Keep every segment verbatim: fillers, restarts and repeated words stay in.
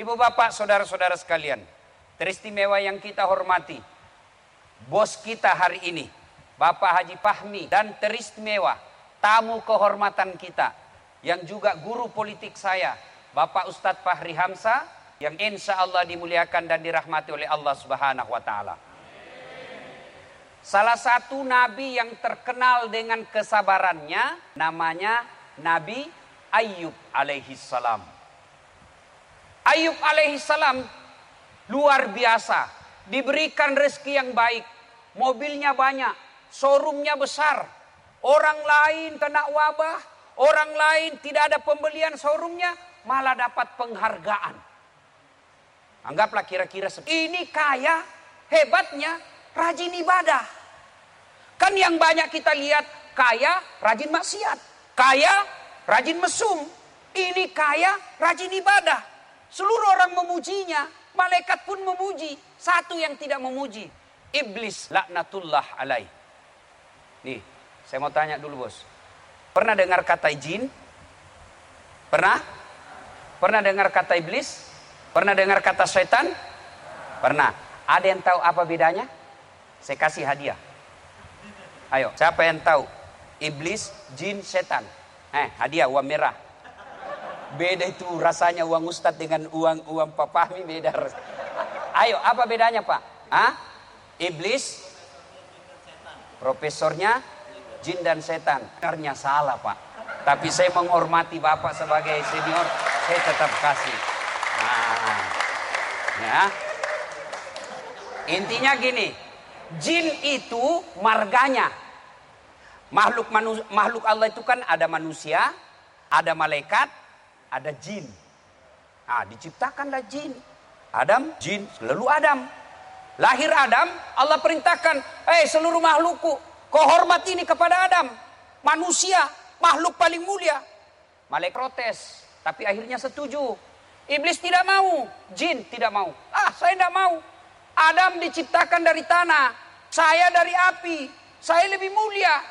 Ibu bapak, saudara-saudara sekalian, teristimewa yang kita hormati, bos kita hari ini, Bapak Haji Fahmi, dan teristimewa tamu kehormatan kita, yang juga guru politik saya, Bapak Ustadz Fahri Hamzah, yang insya Allah dimuliakan dan dirahmati oleh Allah Subhanahu wa Ta'ala. Salah satu nabi yang terkenal dengan kesabarannya, namanya Nabi Ayyub alaihi salam. Ayyub alaihi salam luar biasa, diberikan rezeki yang baik, mobilnya banyak, showroomnya besar. Orang lain kena wabah, orang lain tidak ada pembelian showroomnya, malah dapat penghargaan. Anggaplah kira-kira ini kaya, hebatnya rajin ibadah. Kan yang banyak kita lihat kaya rajin maksiat, kaya rajin mesum. Ini kaya rajin ibadah. Seluruh orang memujinya, malaikat pun memuji. Satu yang tidak memuji, iblis laknatullah alaih. Nih, saya mau tanya dulu bos. Pernah dengar kata jin? Pernah? Pernah dengar kata iblis? Pernah dengar kata setan? Pernah. Ada yang tahu apa bedanya? Saya kasih hadiah. Ayo, siapa yang tahu? Iblis, jin, setan. Eh, hadiah uang merah. Beda itu rasanya uang ustadz dengan uang uang Pak Fahmi, beda. Ayo, apa bedanya Pak? Hah? Iblis, profesornya jin dan setan. Sebenarnya salah Pak. Tapi saya menghormati Bapak sebagai senior, saya tetap kasih. Nah, ya. Intinya gini, jin itu marganya. Makhluk manu, makhluk Allah itu kan ada manusia, ada malaikat, ada jin. Nah, diciptakanlah jin. Adam, jin, lalu Adam. Lahir Adam, Allah perintahkan, "Hei seluruh makhlukku, kau hormat ini kepada Adam. Manusia, makhluk paling mulia." Malaikat protes, tapi akhirnya setuju. Iblis tidak mau, jin tidak mau. Ah, saya tidak mau. Adam diciptakan dari tanah, saya dari api, saya lebih mulia.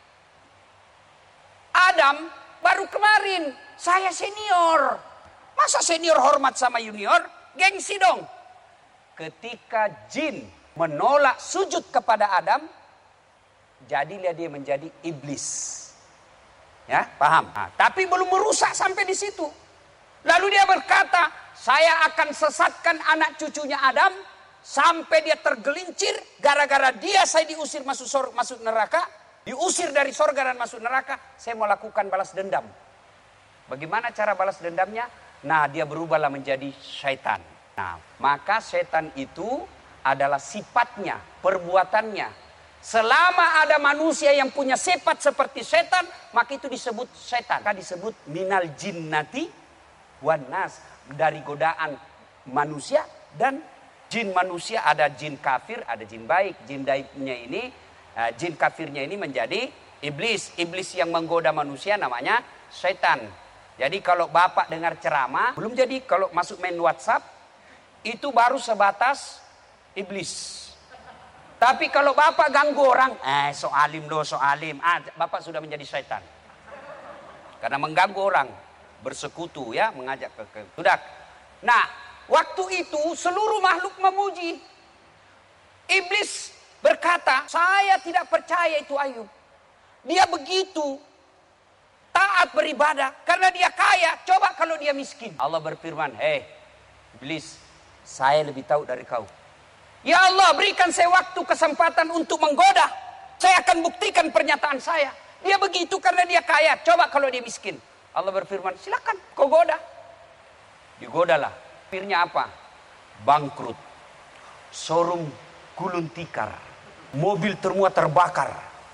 Adam baru kemarin, saya senior. Masa senior hormat sama junior? Gengsi dong. Ketika jin menolak sujud kepada Adam, jadilah dia menjadi iblis. Ya, paham? Nah, tapi belum merusak sampai di situ. Lalu dia berkata, saya akan sesatkan anak cucunya Adam sampai dia tergelincir. Gara-gara dia saya diusir masuk sur, masuk neraka, diusir dari sorga dan masuk neraka. Saya mau lakukan balas dendam. Bagaimana cara balas dendamnya? Nah, dia berubahlah menjadi syaitan. Nah, maka setan itu adalah sifatnya, perbuatannya. Selama ada manusia yang punya sifat seperti setan, maka itu disebut setan. Maka disebut minal jinnati wan nas, dari godaan manusia dan jin manusia. Ada jin kafir, ada jin baik. Jin baiknya ini, uh, jin kafirnya ini menjadi iblis. Iblis yang menggoda manusia namanya setan. Jadi kalau Bapak dengar ceramah, belum jadi kalau masuk main WhatsApp, itu baru sebatas iblis. Tapi kalau Bapak ganggu orang, eh soalim loh soalim, ah, Bapak sudah menjadi setan. Karena mengganggu orang, bersekutu ya, mengajak ke, ke sudah. Nah, waktu itu seluruh makhluk memuji. Iblis berkata, saya tidak percaya itu Ayub. Dia begitu taat beribadah karena dia kaya. Coba kalau dia miskin. Allah berfirman, hei iblis, saya lebih tahu dari kau. Ya Allah, berikan saya waktu kesempatan untuk menggoda. Saya akan buktikan pernyataan saya. Dia begitu karena dia kaya. Coba kalau dia miskin. Allah berfirman, silakan kau goda. Digodalah. Akhirnya apa? Bangkrut. Showroom gulung tikar. Mobil semua terbakar.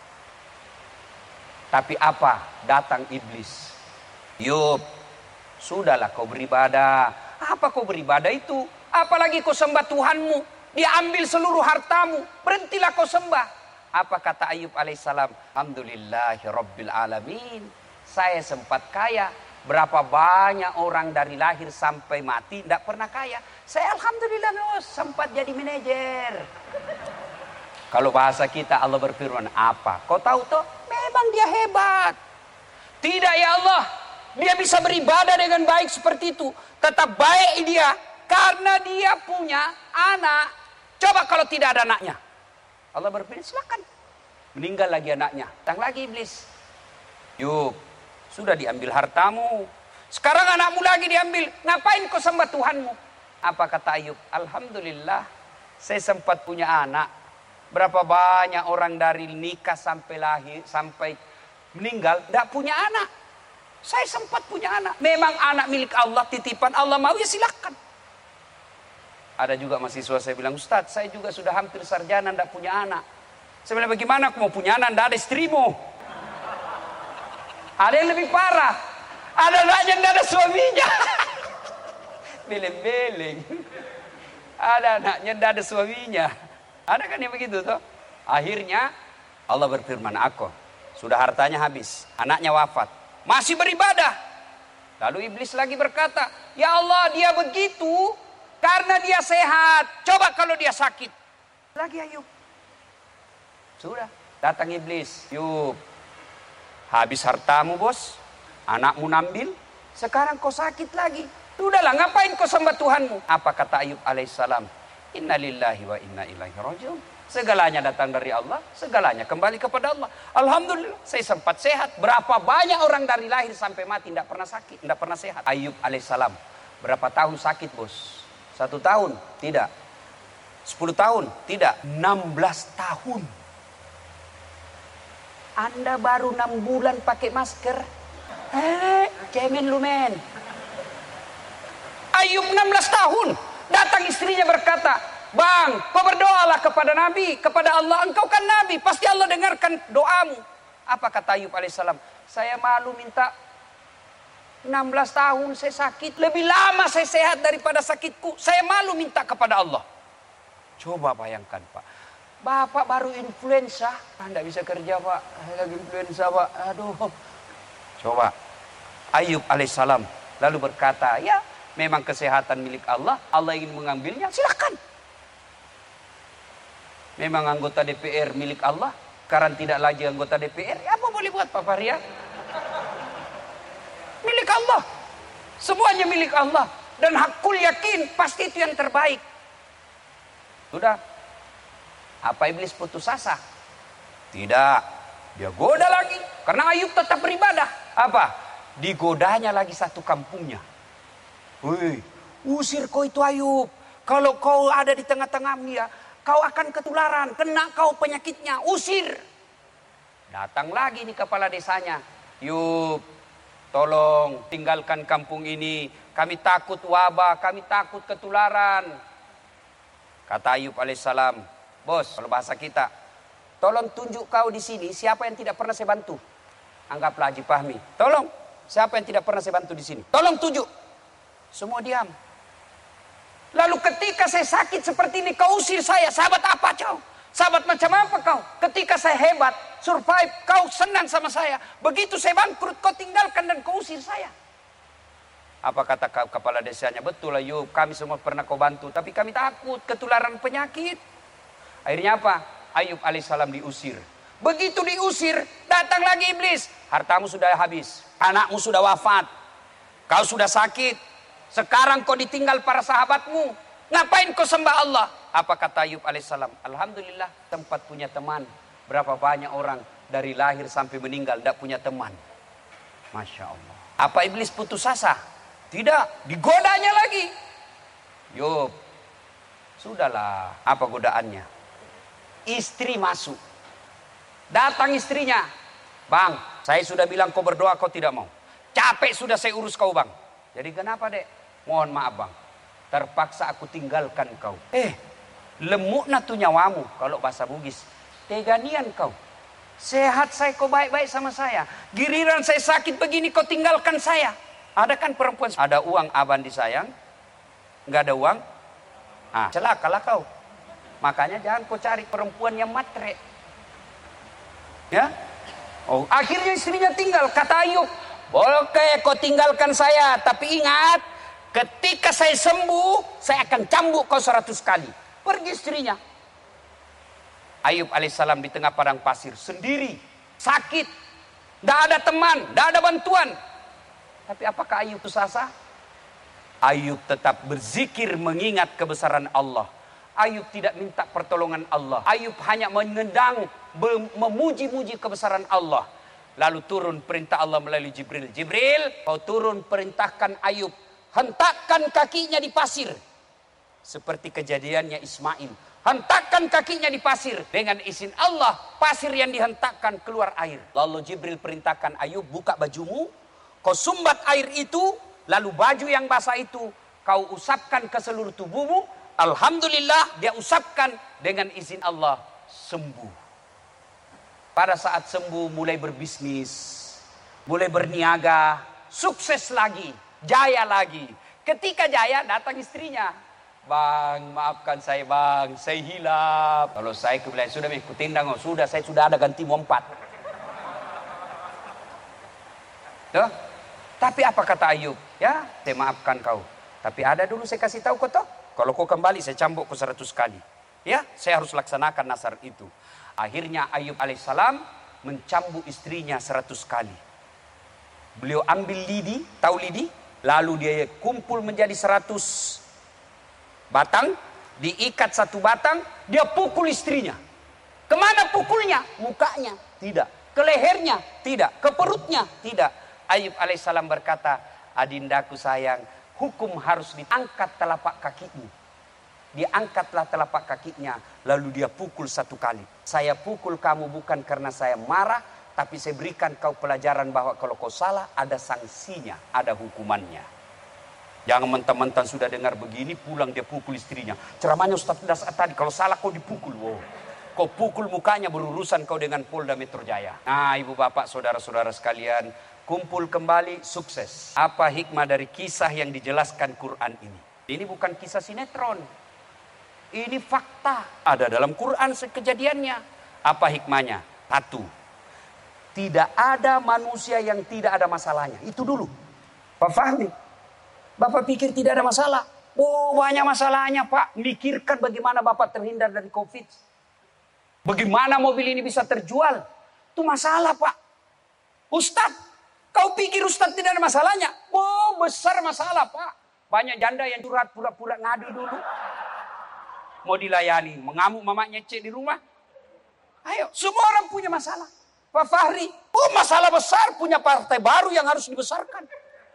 Tapi apa? Datang iblis. Yub, sudahlah kau beribadah. Apa kau beribadah itu? Apalagi kau sembah Tuhanmu. Dia ambil seluruh hartamu. Berhentilah kau sembah. Apa kata Ayub alaihissalam? Alhamdulillahi rabbil alamin. Saya sempat kaya. Berapa banyak orang dari lahir sampai mati tidak pernah kaya. Saya alhamdulillah loh, sempat jadi manajer. Kalau bahasa kita Allah berfirman apa? Kau tahu toh? Memang dia hebat. Tidak ya Allah. Dia bisa beribadah dengan baik seperti itu. Tetap baik dia. Karena dia punya anak. Coba kalau tidak ada anaknya. Allah berfirman, silakan. Meninggal lagi anaknya. Datang lagi iblis. Yuk, sudah diambil hartamu. Sekarang anakmu lagi diambil. Ngapain kau sembah Tuhanmu? Apa kata Ayub? Alhamdulillah, saya sempat punya anak. Berapa banyak orang dari nikah sampai lahir, sampai meninggal, tidak punya anak. Saya sempat punya anak. Memang anak milik Allah, titipan Allah, mau ya silakan. Ada juga mahasiswa saya bilang, Ustadz, saya juga sudah hampir sarjana, tidak punya anak. Saya bilang, bagaimana aku mau punya anak, tidak ada istrimu. Ada yang lebih parah. Ada anaknya, tidak ada suaminya. Beleng-beleng. Ada anaknya, tidak ada suaminya. Ada kan yang begitu toh? Akhirnya Allah berfirman, aku sudah hartanya habis, anaknya wafat. Masih beribadah. Lalu iblis lagi berkata, ya Allah, dia begitu karena dia sehat. Coba kalau dia sakit. Lagi Ayub. Sudah, datang iblis. Yub, habis hartamu bos, anakmu nambil, sekarang kau sakit lagi. Sudahlah, ngapain kau sembah Tuhanmu? Apa kata Ayub alaihissalam? Innalillahi wa inna ilaihi rajiun. Segalanya datang dari Allah, segalanya kembali kepada Allah. Alhamdulillah, saya sempat sehat. Berapa banyak orang dari lahir sampai mati tidak pernah sakit, tidak pernah sehat. Ayub alaihissalam, berapa tahun sakit bos? Satu tahun? Tidak. Sepuluh tahun? Tidak. Enam belas tahun. Anda baru enam bulan pakai masker. Eh, cemen lu men. Ayub enam belas tahun. Datang istrinya berkata, Bang, kau berdoalah kepada Nabi, kepada Allah. Engkau kan Nabi, pasti Allah dengarkan doamu. Apa kata Ayub alaihissalam? Saya malu minta. enam belas tahun saya sakit. Lebih lama saya sehat daripada sakitku. Saya malu minta kepada Allah. Coba bayangkan Pak. Bapak baru influenza. Anda bisa kerja Pak. Lagi influenza Pak. Aduh. Coba. Ayub alaihissalam lalu berkata, ya memang kesehatan milik Allah. Allah ingin mengambilnya, silakan. Memang anggota D P R milik Allah, sekarang tidak lagi anggota D P R. Ya, apa boleh buat Pak Faria? Milik Allah. Semuanya milik Allah. Dan hakul yakin pasti itu yang terbaik. Sudah. Apa iblis putus asa? Tidak. Dia goda lagi. Karena Ayub tetap beribadah. Apa? Digodanya lagi satu kampungnya. Wih, usir kau itu Ayub. Kalau kau ada di tengah-tengah dia, kau akan ketularan, kena kau penyakitnya, usir. Datang lagi nih kepala desanya. Yub, tolong tinggalkan kampung ini. Kami takut wabah, kami takut ketularan. Kata Ayub alaihissalam, bos, kalau bahasa kita, tolong tunjuk kau di sini siapa yang tidak pernah saya bantu. Anggaplah Haji Fahmi. Tolong, siapa yang tidak pernah saya bantu di sini? Tolong tunjuk. Semua diam. Lalu ketika saya sakit seperti ini, kau usir saya. Sahabat apa kau? Sahabat macam apa kau? Ketika saya hebat, survive, kau senang sama saya. Begitu saya bangkrut, kau tinggalkan dan kau usir saya. Apa kata kepala desanya? Betul Ayub, kami semua pernah kau bantu. Tapi kami takut ketularan penyakit. Akhirnya apa? Ayub alaihissalam diusir. Begitu diusir, datang lagi iblis. Hartamu sudah habis. Anakmu sudah wafat. Kau sudah sakit. Sekarang kau ditinggal para sahabatmu. Ngapain kau sembah Allah? Apa kata Ayub alaihissalam? Alhamdulillah tempat punya teman. Berapa banyak orang dari lahir sampai meninggal tidak punya teman. Masya Allah. Apa iblis putus asa? Tidak. Digodanya lagi. Yub. Sudahlah. Apa godaannya? Istri masuk. Datang istrinya. Bang, saya sudah bilang kau berdoa kau tidak mau. Capek sudah saya urus kau bang. Jadi kenapa dek? Mohon maaf bang, terpaksa aku tinggalkan kau. Eh, lemuk na tu nyawamu kalau bahasa Bugis. Teganian kau. Sehat saya kau baik-baik sama saya. Giliran saya sakit begini kau tinggalkan saya. Ada kan perempuan, ada uang aban disayang, nggak ada uang, ah celakalah kau. Makanya jangan kau cari perempuan yang matre. Ya, oh akhirnya istrinya tinggal. Kata Ayub, boleh kau tinggalkan saya, tapi ingat, ketika saya sembuh, saya akan cambuk kau seratus kali. Pergi istrinya. Ayub alaihissalam di tengah padang pasir, sendiri, sakit, tidak ada teman, tidak ada bantuan. Tapi apakah Ayub putus asa? Ayub tetap berzikir mengingat kebesaran Allah. Ayub tidak minta pertolongan Allah. Ayub hanya mengendang, memuji-muji kebesaran Allah. Lalu turun perintah Allah melalui Jibril. Jibril, kau turun perintahkan Ayub, hentakkan kakinya di pasir. Seperti kejadiannya Ismail. Hentakkan kakinya di pasir. Dengan izin Allah, pasir yang dihentakkan keluar air. Lalu Jibril perintahkan Ayub, buka bajumu. Kau sumbat air itu, lalu baju yang basah itu kau usapkan ke seluruh tubuhmu. Alhamdulillah, dia usapkan, dengan izin Allah sembuh. Pada saat sembuh mulai berbisnis, mulai berniaga, sukses lagi, jaya lagi. Ketika jaya datang istrinya. Bang, maafkan saya bang, saya hilap. Kalau saya kebilang sudah mengikuti tindang, oh, sudah saya sudah ada ganti empat. Tuh. Tapi apa kata Ayub? Ya, saya maafkan kau. Tapi ada dulu saya kasih tahu kau toh. Kalau kau kembali saya cambuk kau seratus kali. Ya, saya harus laksanakan nasar itu. Akhirnya Ayub alaihissalam mencambuk istrinya seratus kali. Beliau ambil lidi, tahu lidi? Lalu dia kumpul menjadi seratus batang, diikat satu batang, dia pukul istrinya. Kemana pukulnya? Mukanya? Tidak. Ke lehernya? Tidak. Ke perutnya? Tidak. Ayub alaihissalam berkata, adindaku sayang, hukum harus diangkat telapak kakimu. Diangkatlah telapak kakinya, lalu dia pukul satu kali. Saya pukul kamu bukan karena saya marah, tapi saya berikan kau pelajaran bahwa kalau kau salah ada sanksinya, ada hukumannya. Jangan mentang-mentang sudah dengar begini, pulang dia pukul istrinya. Ceramahnya Ustaz Das tadi, kalau salah kau dipukul. Wow. Kau pukul mukanya, berurusan kau dengan Polda Metro Jaya. Nah, ibu bapak, saudara-saudara sekalian, kumpul kembali, sukses. Apa hikmah dari kisah yang dijelaskan Quran ini? Ini bukan kisah sinetron. Ini fakta. Ada dalam Quran kejadiannya. Apa hikmahnya? Satu. Tidak ada manusia yang tidak ada masalahnya. Itu dulu. Pak Fahmi, Bapak pikir tidak ada masalah? Oh, banyak masalahnya Pak. Mikirkan bagaimana Bapak terhindar dari Covid. Bagaimana mobil ini bisa terjual. Itu masalah Pak. Ustadz, kau pikir Ustadz tidak ada masalahnya? Oh, besar masalah Pak. Banyak janda yang curhat pura-pura ngadu dulu. Mau dilayani, mengamuk mamanya cek di rumah. Ayo, semua orang punya masalah. Pak Fahri, oh masalah besar, punya partai baru yang harus dibesarkan.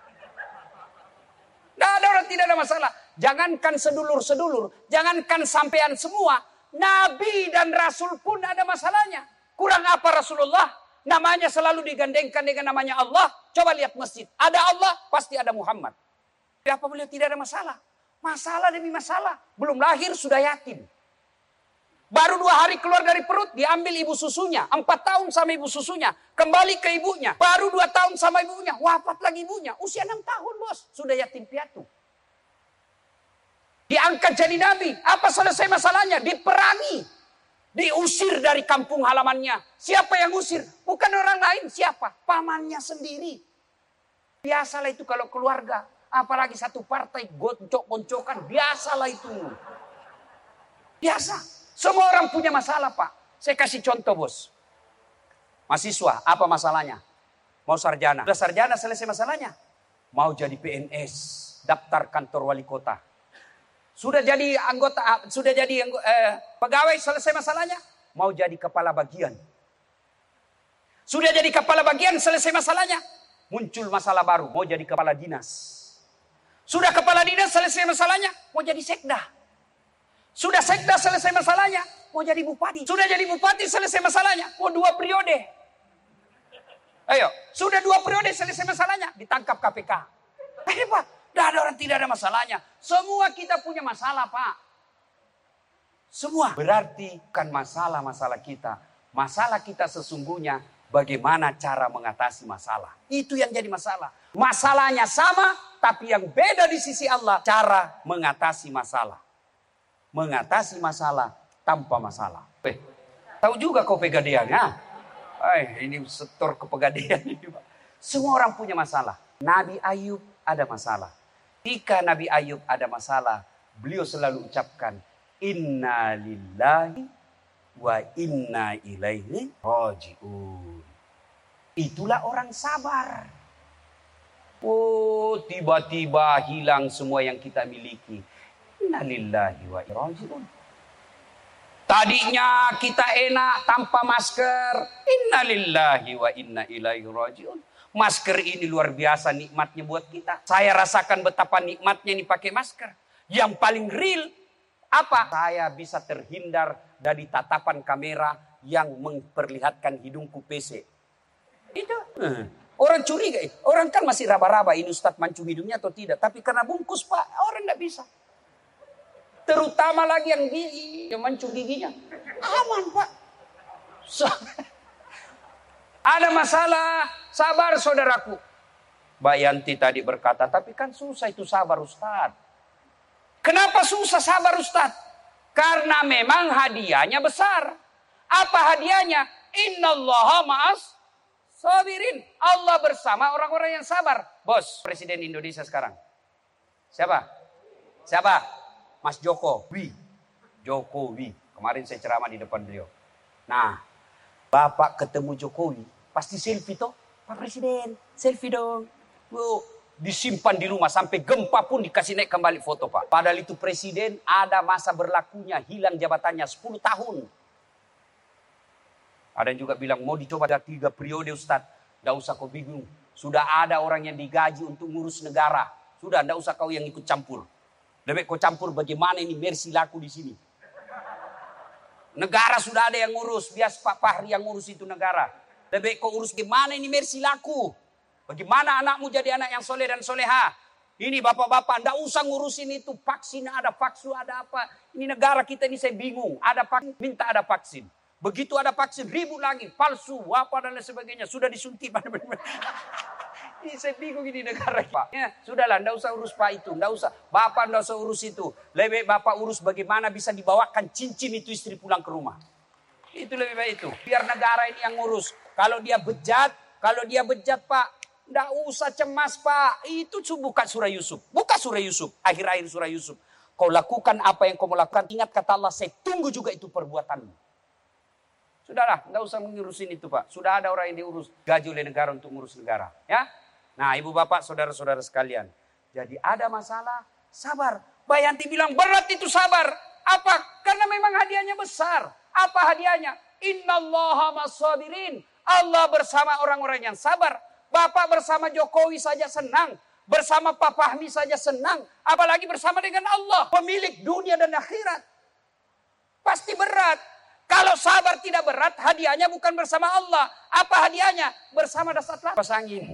Tidak ada orang tidak ada masalah. Jangankan sedulur-sedulur, jangankan sampean semua. Nabi dan Rasul pun ada masalahnya. Kurang apa Rasulullah? Namanya selalu digandengkan dengan namanya Allah. Coba lihat masjid. Ada Allah, pasti ada Muhammad. Apa beliau tidak ada masalah? Masalah demi masalah. Belum lahir sudah yatim. Baru dua hari keluar dari perut, diambil ibu susunya. Empat tahun sama ibu susunya. Kembali ke ibunya. Baru dua tahun sama ibunya. Wafat lagi ibunya. Usia enam tahun bos. Sudah yatim piatu. Diangkat jadi nabi. Apa selesai masalahnya? Diperangi. Diusir dari kampung halamannya. Siapa yang usir? Bukan orang lain. Siapa? Pamannya sendiri. Biasalah itu kalau keluarga. Apalagi satu partai goncok-goncokan. Biasalah itu. Biasa. Semua orang punya masalah Pak. Saya kasih contoh bos. Mahasiswa, apa masalahnya? Mau sarjana. Sudah sarjana selesai masalahnya. Mau jadi P N S. Daftar kantor wali kota. Sudah jadi anggota, sudah jadi eh, pegawai selesai masalahnya. Mau jadi kepala bagian. Sudah jadi kepala bagian selesai masalahnya. Muncul masalah baru. Mau jadi kepala dinas. Sudah kepala dinas selesai masalahnya. Mau jadi sekda. Sudah sekda selesai masalahnya. Mau jadi bupati. Sudah jadi bupati selesai masalahnya. Mau dua periode. Ayo. Sudah dua periode selesai masalahnya. Ditangkap K P K. Eh Pak. Tidak ada orang tidak ada masalahnya. Semua kita punya masalah Pak. Semua. Berarti bukan masalah-masalah kita. Masalah kita sesungguhnya bagaimana cara mengatasi masalah. Itu yang jadi masalah. Masalahnya sama, tapi yang beda di sisi Allah. Cara mengatasi masalah. Mengatasi masalah tanpa masalah. Eh, tahu juga kau pegadaian ya? Eh, ini setor ke pegadaian ini Pak. Semua orang punya masalah. Nabi Ayub ada masalah. Jika Nabi Ayub ada masalah, beliau selalu ucapkan inna lillahi wa inna ilaihi raji'un. Itulah orang sabar. Oh, tiba-tiba hilang semua yang kita miliki. Innalillahi wa inna ilaihi raji'un. Tadinya kita enak tanpa masker. Innalillahi wa inna ilaihi raji'un. Masker ini luar biasa nikmatnya buat kita. Saya rasakan betapa nikmatnya ini pakai masker. Yang paling real apa? Saya bisa terhindar dari tatapan kamera yang memperlihatkan hidungku P C. Itu. Orang curiga, orang kan masih raba-raba ini Ustadz mancung hidungnya atau tidak. Tapi karena bungkus Pak, orang tidak bisa. Terutama lagi yang gigi, yang mancung giginya. Aman Pak. So, ada masalah, sabar saudaraku. Mbak Yanti tadi berkata, tapi kan susah itu sabar Ustadz. Kenapa susah sabar Ustadz? Karena memang hadiahnya besar. Apa hadiahnya? Innallaha ma'as sabirin. Allah bersama orang-orang yang sabar. Bos, Presiden Indonesia sekarang. Siapa? Siapa? Mas Jokowi. Jokowi. Kemarin saya ceramah di depan beliau. Nah, Bapak ketemu Jokowi, pasti selfie toh? Pak Presiden, selfie dong. Wow, disimpan di rumah sampai gempa pun dikasih naik kembali foto Pak. Padahal itu Presiden ada masa berlakunya, hilang jabatannya sepuluh tahun. Ada yang juga bilang mau dicoba ada tiga periode Ustadz. Tidak usah kau bingung. Sudah ada orang yang digaji untuk ngurus negara. Sudah, tidak usah kau yang ikut campur. Lebih kau campur bagaimana ini mercy laku di sini. Negara sudah ada yang ngurus. Bias Pak Fahri yang ngurus itu negara. Lebih kau urus gimana ini mercy laku. Bagaimana anakmu jadi anak yang soleh dan soleha. Ini bapak-bapak tidak usah ngurusin itu. Vaksin ada, vaksin ada apa. Ini negara kita ini saya bingung. Ada vaksin, minta ada vaksin. Begitu ada vaksin, ribut lagi, palsu, apa dan lain sebagainya. Sudah disuntik. Ini saya bingung ini negara Pak. Ya, sudahlah, enggak usah urus Pak itu. Enggak usah, Bapak enggak usah urus itu. Lebih baik Bapak urus bagaimana bisa dibawakan cincin itu istri pulang ke rumah. Itu lebih baik itu. Biar negara ini yang ngurus. Kalau dia bejat, kalau dia bejat Pak, enggak usah cemas Pak. Itu buka surah Yusuf. Buka surah Yusuf. Akhir-akhir surah Yusuf. Kau lakukan apa yang kau mau lakukan. Ingat kata Allah, saya tunggu juga itu perbuatanmu. Sudahlah, nggak usah mengurusin itu Pak. Sudah ada orang yang diurus, gaji oleh negara untuk ngurus negara. Ya, nah ibu bapak, saudara-saudara sekalian. Jadi ada masalah, sabar. Mbak Yanti bilang berat itu sabar. Apa? Karena memang hadiahnya besar. Apa hadiahnya? Innallaha ma'as-sabirin. Allah bersama orang-orang yang sabar. Bapak bersama Jokowi saja senang. Bersama Pak Fahmi saja senang. Apalagi bersama dengan Allah. Pemilik dunia dan akhirat. Pasti berat. Kalau sabar tidak berat, hadiahnya bukan bersama Allah. Apa hadiahnya? Bersama dasar pas angin.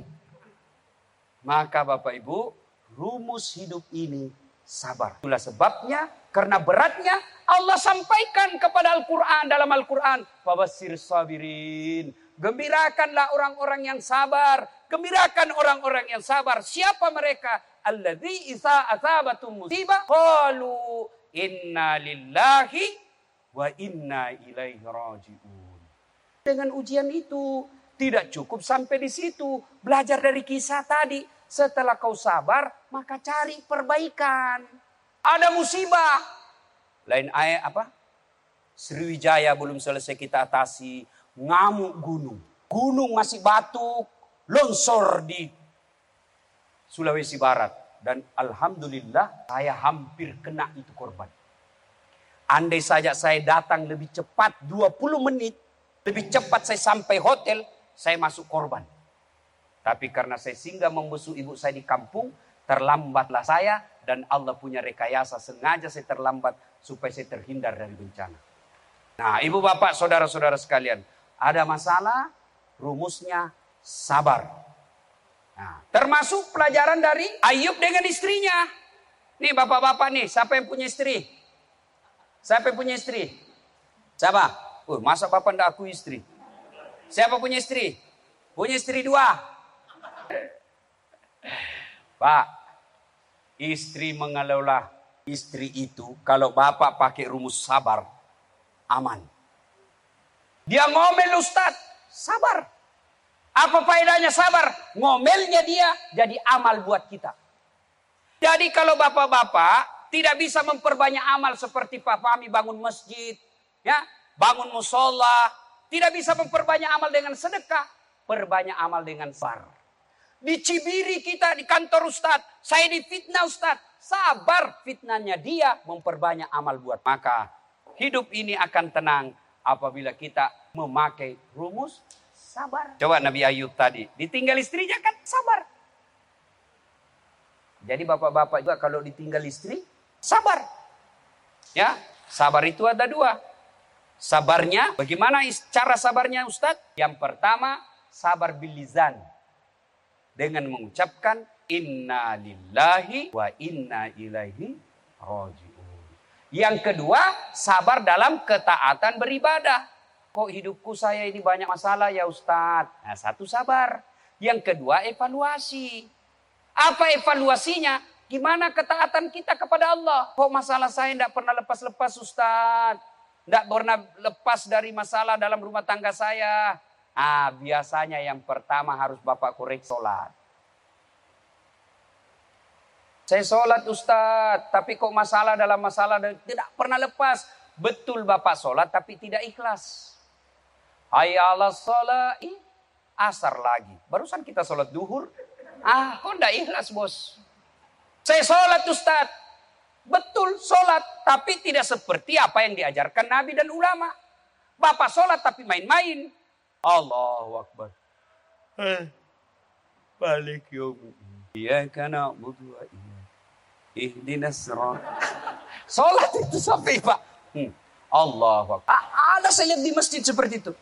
Maka Bapak Ibu, rumus hidup ini sabar. Itulah sebabnya, karena beratnya Allah sampaikan kepada Al-Quran. Dalam Al-Quran, Fabashir sabirin. Gembirakanlah orang-orang yang sabar. Gembirakan orang-orang yang sabar. Siapa mereka? Alladzi isa asabatum musibah. Qalu inna lillahi wa inna ilaihi raji'un. Dengan ujian itu tidak cukup sampai di situ. Belajar dari kisah tadi. Setelah kau sabar, maka cari perbaikan. Ada musibah. Lain ayat apa? Sriwijaya belum selesai kita atasi. Ngamuk gunung. Gunung masih batuk. Longsor di Sulawesi Barat. Dan alhamdulillah saya hampir kena itu korban. Andai saja saya datang lebih cepat dua puluh menit. Lebih cepat saya sampai hotel. Saya masuk korban. Tapi karena saya singgah membesuk ibu saya di kampung. Terlambatlah saya. Dan Allah punya rekayasa. Sengaja saya terlambat. Supaya saya terhindar dari bencana. Nah ibu bapak saudara-saudara sekalian. Ada masalah. Rumusnya sabar. Nah, termasuk pelajaran dari Ayub dengan istrinya. Nih bapak-bapak nih. Siapa yang punya istri? Siapa yang punya istri? Siapa? Oh, masa bapak ndak aku istri? Siapa punya istri? Punya istri dua. Pak, istri mengelola istri itu, kalau bapak pakai rumus sabar, aman. Dia ngomel Ustadz, sabar. Apa faedahnya sabar? Ngomelnya dia jadi amal buat kita. Jadi kalau bapak-bapak tidak bisa memperbanyak amal seperti Pak Fahmi bangun masjid, ya, bangun musola, tidak bisa memperbanyak amal dengan sedekah, perbanyak amal dengan sabar. Dicibiri kita di kantor Ustadz. Saya difitnah Ustadz. Sabar, fitnahnya dia memperbanyak amal buat. Maka hidup ini akan tenang apabila kita memakai rumus sabar. Coba Nabi Ayub tadi, ditinggal istrinya kan sabar. Jadi bapak-bapak juga kalau ditinggal istri, sabar. Ya, sabar itu ada dua. Sabarnya, bagaimana cara sabarnya Ustadz? Yang pertama, sabar bilizan. Dengan mengucapkan, inna lillahi wa inna ilaihi raji'un. Yang kedua, sabar dalam ketaatan beribadah. Kok hidupku saya ini banyak masalah ya Ustadz? Nah, satu sabar. Yang kedua, evaluasi. Apa evaluasinya? Gimana ketaatan kita kepada Allah? Kok masalah saya tidak pernah lepas-lepas Ustadz? Tidak pernah lepas dari masalah dalam rumah tangga saya. Ah, biasanya yang pertama harus Bapak korek sholat. Saya sholat Ustadz, tapi kok masalah dalam masalah tidak pernah lepas. Betul Bapak sholat tapi tidak ikhlas. Hayya 'alas sholat, asar lagi. Barusan kita sholat duhur. Ah, kok tidak ikhlas bos? Saya sholat Ustadz. Betul sholat, tapi tidak seperti apa yang diajarkan Nabi dan ulama. Bapak sholat tapi main-main. Allahu Akbar. Eh, balik yuk. Iya karena butuh iya. Ihdinas sirat. Sholat itu sampai Pak. Hmm. Allahu Akbar. Ada saya lihat di masjid seperti itu.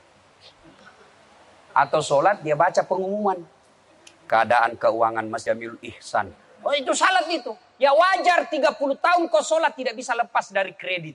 Atau sholat dia baca pengumuman. Keadaan keuangan Mas Jamil Ihsan. Oh itu salat itu. Ya wajar tiga puluh tahun kau sholat tidak bisa lepas dari kredit.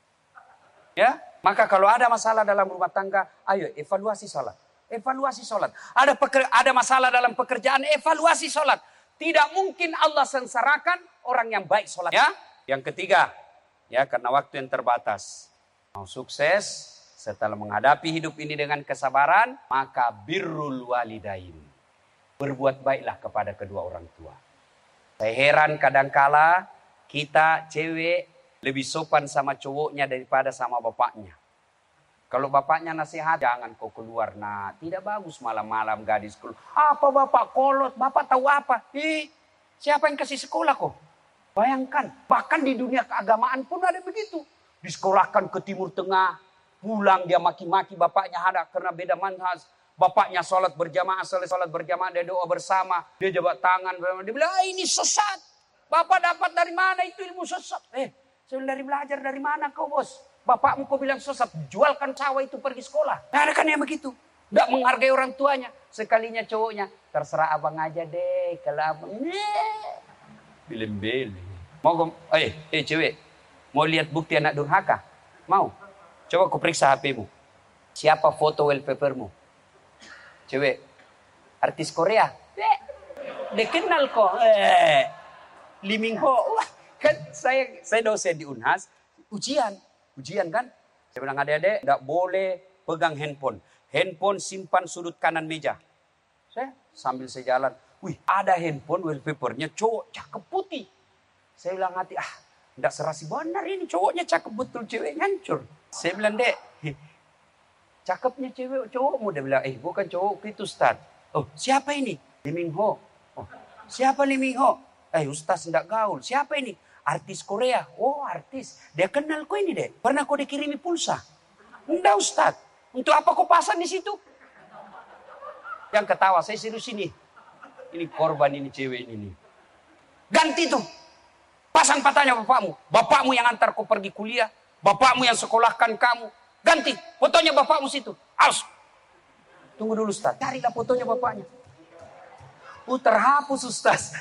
Ya, maka kalau ada masalah dalam rumah tangga, ayo evaluasi sholat. Evaluasi sholat. Ada peker, ada masalah dalam pekerjaan, evaluasi sholat. Tidak mungkin Allah sengsarakan orang yang baik sholat. Ya, yang ketiga, ya karena waktu yang terbatas. Mau sukses setelah menghadapi hidup ini dengan kesabaran, maka birrul walidain. Berbuat baiklah kepada kedua orang tua. Saya heran kadangkala kita cewek lebih sopan sama cowoknya daripada sama bapaknya. Kalau bapaknya nasihat, jangan kau keluar. Nah, tidak bagus malam-malam gadis keluar. Apa bapak kolot? Bapak tahu apa? Ih, siapa yang kasih sekolah kok? Bayangkan, bahkan di dunia keagamaan pun ada begitu. Disekolahkan ke Timur Tengah, pulang dia maki-maki bapaknya ada karena beda manhaj. Bapaknya sholat berjamaah, sholat berjamaah, dia doa bersama. Dia jabat tangan. Dia bilang, ah, ini sesat. Bapak dapat dari mana itu ilmu sesat? Eh, saya dari belajar dari mana kau bos? Bapakmu kau bilang sesat. Jualkan cawa itu pergi sekolah. Nah, ada kan yang begitu. Tidak menghargai orang tuanya. Sekalinya cowoknya. Terserah abang aja deh. Kalau abang. Bilem-bilem. Mau eh, eh cewek. Mau lihat bukti anak durhaka? Mau? Coba kau periksa H P-mu. Siapa foto wallpapermu? Cewek, artis Korea. Eh, dia kenal kok. Eh, Lee Min Ho. Wah, kan saya saya dosen di Unhas. Ujian, ujian kan. Saya bilang adik-adik, tidak boleh pegang handphone. Handphone simpan sudut kanan meja. Saya sambil saya jalan. Wih, ada handphone wallpapernya cowok cakep putih. Saya bilang hati, ah, tidak serasi benar ini cowoknya cakep betul, cewek hancur. Saya bilang, dek, cakepnya cewek cowokmu. Dia bilang, eh bukan cowok itu Ustaz. Oh siapa ini? Lee Min Ho. Oh, siapa Lee Min Ho? Eh Ustaz tidak gaul. Siapa ini? Artis Korea. Oh artis. Dia kenal kau ini deh. Pernah kau dikirimi pulsa? Enggak Ustaz. Untuk apa kau pasang di situ? Yang ketawa, saya serius ini. Ini korban ini cewek ini. Ganti tuh. Pasang patahnya bapakmu. Bapakmu yang antar kau pergi kuliah. Bapakmu yang sekolahkan kamu. Ganti fotonya bapakmu situ. Aus. Tunggu dulu Ustaz. Carilah fotonya bapaknya. Uh, terhapus Ustaz.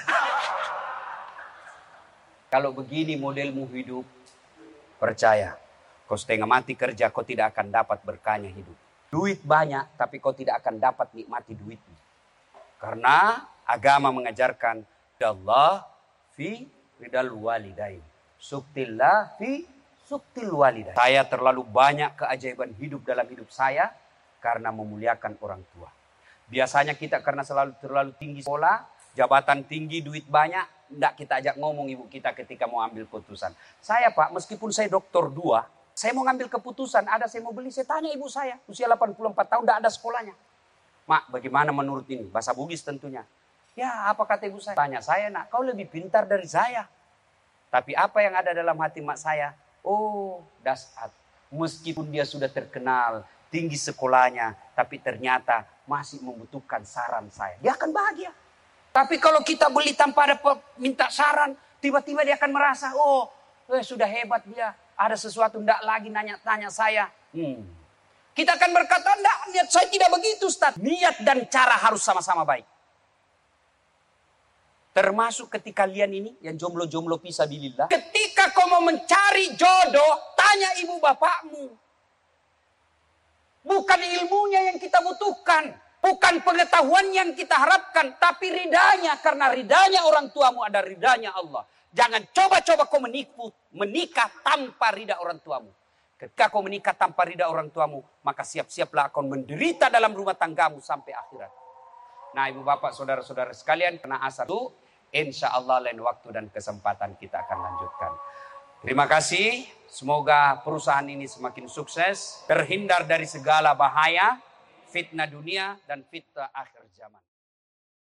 Kalau begini modelmu hidup, percaya. Kau setengah mati kerja, kau tidak akan dapat berkahnya hidup. Duit banyak, tapi kau tidak akan dapat nikmati duitmu. Karena agama mengajarkan, Allah fi ridal walidain. Suktillah fi suktil walidain. Saya terlalu banyak keajaiban hidup dalam hidup saya karena memuliakan orang tua. Biasanya kita karena selalu terlalu tinggi sekolah, jabatan tinggi, duit banyak, tidak kita ajak ngomong ibu kita ketika mau ambil keputusan. Saya Pak, meskipun saya doktor dua, saya mau ngambil keputusan, ada saya mau beli, saya tanya ibu saya, usia delapan puluh empat tahun, tidak ada sekolahnya. Mak, bagaimana menurut ini? Bahasa Bugis tentunya. Ya, apa kata ibu saya? Tanya saya, nak, kau lebih pintar dari saya. Tapi apa yang ada dalam hati mak saya? Oh, dasar. Meskipun dia sudah terkenal, tinggi sekolahnya, tapi ternyata masih membutuhkan saran saya. Dia akan bahagia. Tapi kalau kita beli tanpa ada minta saran, tiba-tiba dia akan merasa, oh, eh, sudah hebat dia. Ada sesuatu, tidak lagi nanya-tanya saya. Hmm. Kita akan berkata, enggak, niat saya tidak begitu, Ustaz. Niat dan cara harus sama-sama baik. Termasuk ketika kalian ini, yang jomblo-jomblo fisabilillah. Ketika kau mau mencari jodoh, tanya ibu bapakmu. Bukan ilmunya yang kita butuhkan. Bukan pengetahuan yang kita harapkan. Tapi ridanya. Karena ridanya orang tuamu ada ridanya Allah. Jangan coba-coba kau menipu, menikah tanpa rida orang tuamu. Ketika kau menikah tanpa rida orang tuamu, maka siap-siaplah akan menderita dalam rumah tanggamu sampai akhirat. Nah, ibu bapak, saudara-saudara sekalian, kena asar itu, insya Allah lain waktu dan kesempatan kita akan lanjutkan. Terima kasih. Semoga perusahaan ini semakin sukses, terhindar dari segala bahaya, fitnah dunia dan fitnah akhir zaman.